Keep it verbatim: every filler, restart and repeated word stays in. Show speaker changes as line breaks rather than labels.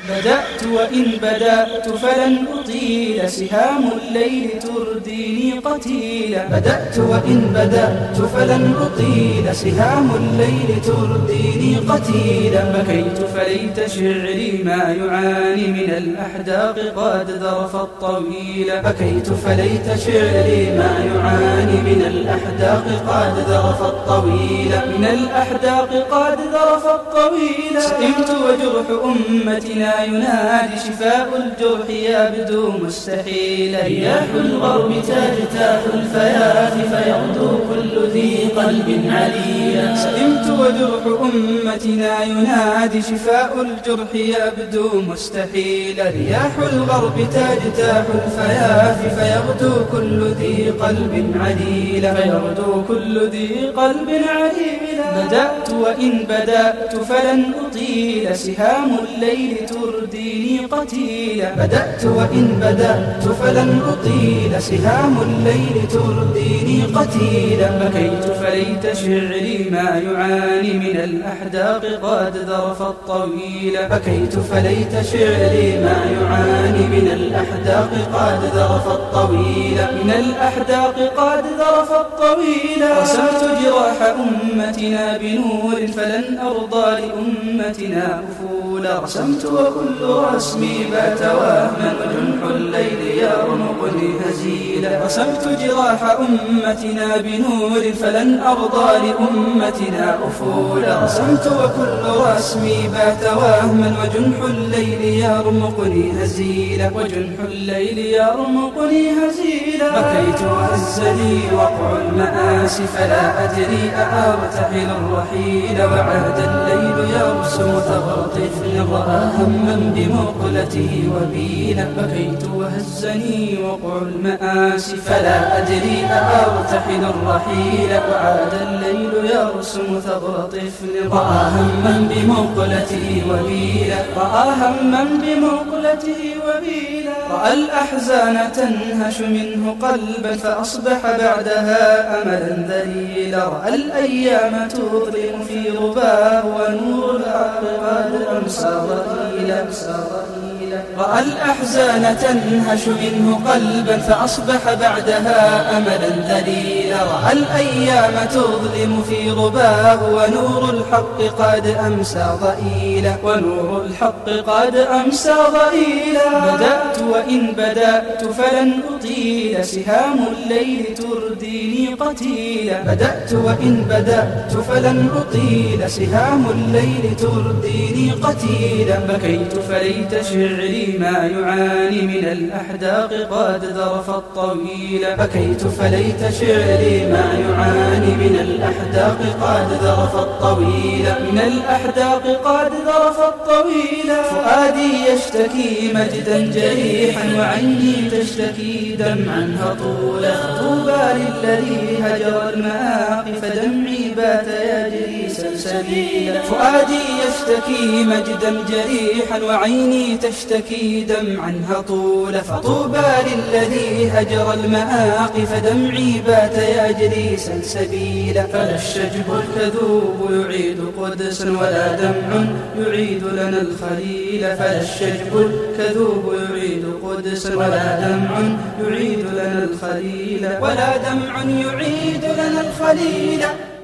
بدأت وإن بدأت فلن أطيل، سهام الليل ترديني قتيلا. بدأت وإن بدأت فلن أطيل، سهام الليل ترديني قتيلا. بكيت فليت شعري ما يعاني من الأحداق قد ذرف الطويل. بكيت فليت شعري ما يعاني من الأحداق قد ذرف الطويل. من الأحداق قد ذرف الطويل. سئمت وجرح أمتنا ينادي، شفاء الجرح يبدو مستحيلا. رياح الغرب تجتاح الفياف فيغدو كل ذي قلب عليلا. سئمت وجرح أمتنا ينادي، شفاء الجرح يبدو مستحيلا. رياح الغرب تجتاح الفياف فيغدو كل ذي قلب عليلا. فيغدو كل ذي قلب عليلا. بدأت وإن بدأت فلن أطيل، سهام الليل ترديني قتيلا. بدأت وإن بدأت فلن أطيل، سهام الليل ترديني قتيلا. بكيت فليت شعري ما يعاني من الأحداق قد ذرف الطويل. بكيت فليت شعري ما يعاني من الأحداق قد ذرف الطويل. من الأحداق قد ذرف الطويل. رسمت جراح أمتنا بنور فلن أرضى لأمتنا أفولا. رسمت وكل رسمي بات وهما وجنح الليل يرمقني هزيلا. رسمت جراح أمتنا بنور فلن أرضى لأمتنا أفولا. رسمت وكل رسمي بات وهما وجنح الليل يرمقني هزيلا. وجنح الليل يرمقني هزيلا. بكيت وهزني وقع المآسي فلا أدري أأرتحل الرحيل. وعاد الليل يرسم ثغر طفل رأى هما بمقلته وبيلا. بكيت وهزني وقع المآسي فلا أدري أأرتحل الرحيل. وعاد الليل يرسم ثغر طفل رأى هما بمقلته وبيلا. رأى هما بمقلته وبيلا. رأى الأحزان تنهش منه قلبا فأصبح بعدها أملا ذليلا. رأى الأيام تظلم في رباه ونور الحق قد أمسى ضئيلا. رأى الأحزان تنهش منه قلبا فأصبح بعدها أملا ذليلا. رأى الأيام تظلم في رباه ونور الحق قد أمسى ضئيلا. ونور الحق قد أمسى ضئيلا. بدأت وإن بدأت فلن أطيل، سهام الليل ترديني قتيلا. بدأت وإن بدأت فلن أطيل، سهام الليل ترديني قتيلا. بكيت فليت شعري ما يعاني من الأحداق قد ذرف الطويل. بكيت فليت شعري ما يعاني من الأحداق قد ذرف الطويل. من الأحداق قد ذرف الطويل. فؤادي يشتكي مجدا جريحا وعيني تشتكي دمعا هطولا. طوبى للذي هجر المآقي فدمعي بات يجري سلسبيلا. فؤادي يشتكي مجدا جريحا وعيني تشتكي دمعا هطولا. فطوبى للذي هجر المآقي فدمعي بات يجري سلسبيلا. فلا الشجب الكذوب يعيد قدسا ولا دمع يعيد لنا الخليل. فلا الشجب الكذوب يعيد قدسا ولا دمع يعيد لنا الخليل. ولا دمع يعيد لنا الخليل.